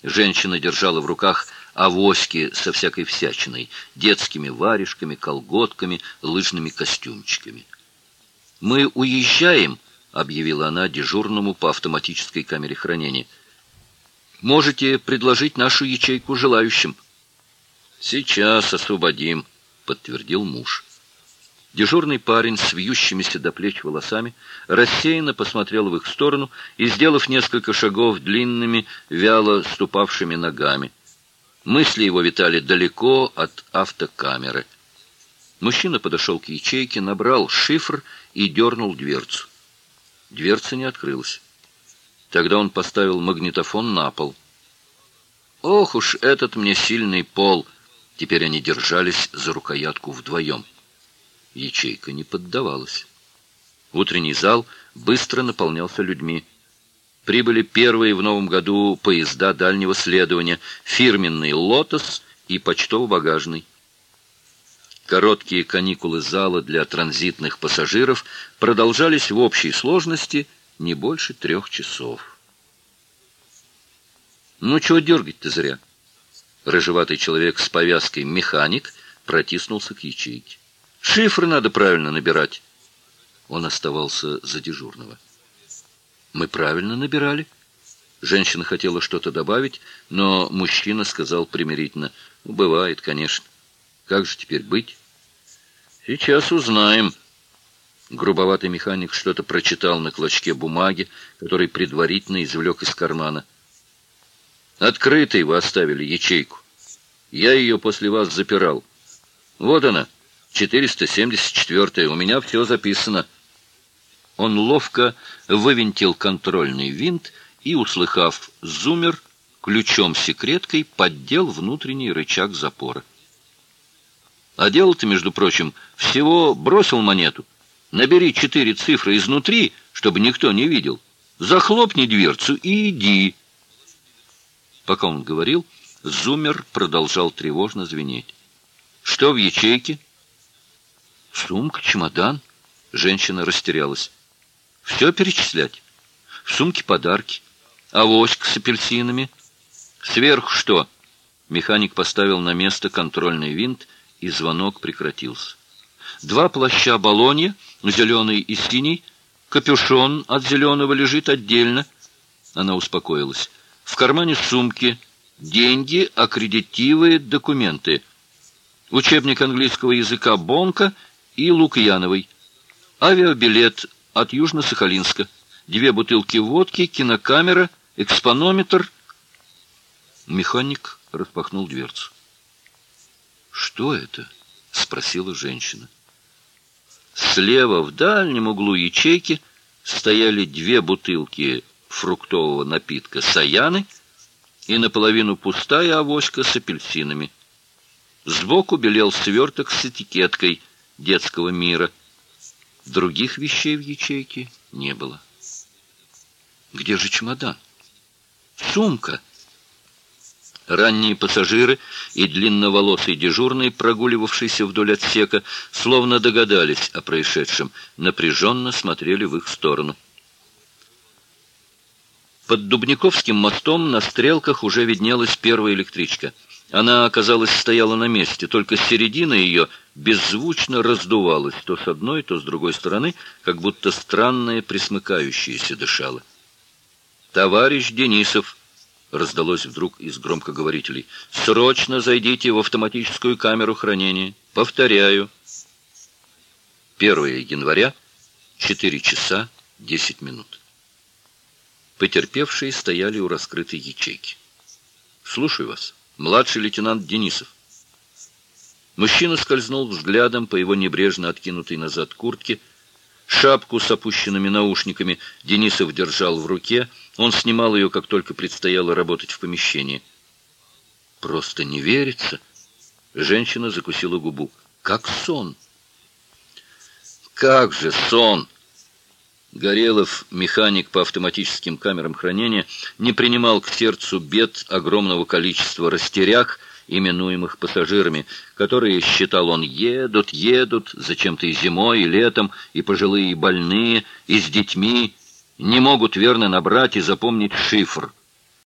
Женщина держала в руках авоськи со всякой всячиной, детскими варежками, колготками, лыжными костюмчиками. «Мы уезжаем», — объявила она дежурному по автоматической камере хранения. «Можете предложить нашу ячейку желающим». «Сейчас освободим», — подтвердил муж. Дежурный парень с вьющимися до плеч волосами рассеянно посмотрел в их сторону и, сделав несколько шагов длинными, вяло ступавшими ногами. Мысли его витали далеко от автокамеры. Мужчина подошел к ячейке, набрал шифр и дернул дверцу. Дверца не открылась. Тогда он поставил магнитофон на пол. «Ох уж этот мне сильный пол!» Теперь они держались за рукоятку вдвоем. Ячейка не поддавалась. Утренний зал быстро наполнялся людьми. Прибыли первые в новом году поезда дальнего следования, фирменный «Лотос» и почтово-багажный. Короткие каникулы зала для транзитных пассажиров продолжались в общей сложности не больше 3 часов. «Ну, чего дергать-то зря?» Рыжеватый человек с повязкой «Механик» протиснулся к ячейке. «Шифры надо правильно набирать». Он оставался за дежурного. «Мы правильно набирали?» Женщина хотела что-то добавить, но мужчина сказал примирительно: «Бывает, конечно. Как же теперь быть?» «Сейчас узнаем». Грубоватый механик что-то прочитал на клочке бумаги, который предварительно извлек из кармана. «Открытой вы оставили ячейку. Я ее после вас запирал. Вот она, 474-я. У меня все записано». Он ловко вывинтил контрольный винт и, услыхав зуммер, ключом-секреткой поддел внутренний рычаг запора. А дело-то, между прочим, всего бросил монету. Набери 4 цифры изнутри, чтобы никто не видел. Захлопни дверцу и иди. Пока он говорил, зуммер продолжал тревожно звенеть. «Что в ячейке?» «Сумка, чемодан». Женщина растерялась. «Все перечислять? В сумке подарки. Авоська с апельсинами. Сверху что?» Механик поставил на место контрольный винт, и звонок прекратился. 2 плаща Болонья, зеленый и синий. Капюшон от зеленого лежит отдельно. Она успокоилась. В кармане сумки деньги, аккредитивы, документы. Учебник английского языка Бонка и Лукьяновой. Авиабилет от Южно-Сахалинска. 2 бутылки водки, кинокамера, экспонометр. Механик распахнул дверцу. «Что это?» — спросила женщина. Слева в дальнем углу ячейки стояли 2 бутылки фруктового напитка «Саяны» и наполовину пустая авоська с апельсинами. Сбоку белел сверток с этикеткой детского мира. Других вещей в ячейке не было. «Где же чемодан? Сумка?» Ранние пассажиры и длинноволосый дежурный, прогуливавшийся вдоль отсека, словно догадались о происшедшем, напряженно смотрели в их сторону. Под Дубниковским мостом на стрелках уже виднелась первая электричка. Она, казалось, стояла на месте, только середина ее беззвучно раздувалась то с одной, то с другой стороны, как будто странное пресмыкающееся дышало. «Товарищ Денисов!» — раздалось вдруг из громкоговорителей. «Срочно зайдите в автоматическую камеру хранения. Повторяю». 1 января, 4 часа 10 минут. Потерпевшие стояли у раскрытой ячейки. «Слушаю вас, младший лейтенант Денисов». Мужчина скользнул взглядом по его небрежно откинутой назад куртке. Шапку с опущенными наушниками Денисов держал в руке. Он снимал ее, как только предстояло работать в помещении. «Просто не верится». Женщина закусила губу. «Как сон». «Как же сон!» Горелов, механик по автоматическим камерам хранения, не принимал к сердцу бед огромного количества растеряг, именуемых пассажирами, которые, считал он, едут, зачем-то и зимой, и летом, и пожилые, и больные, и с детьми, не могут верно набрать и запомнить шифр.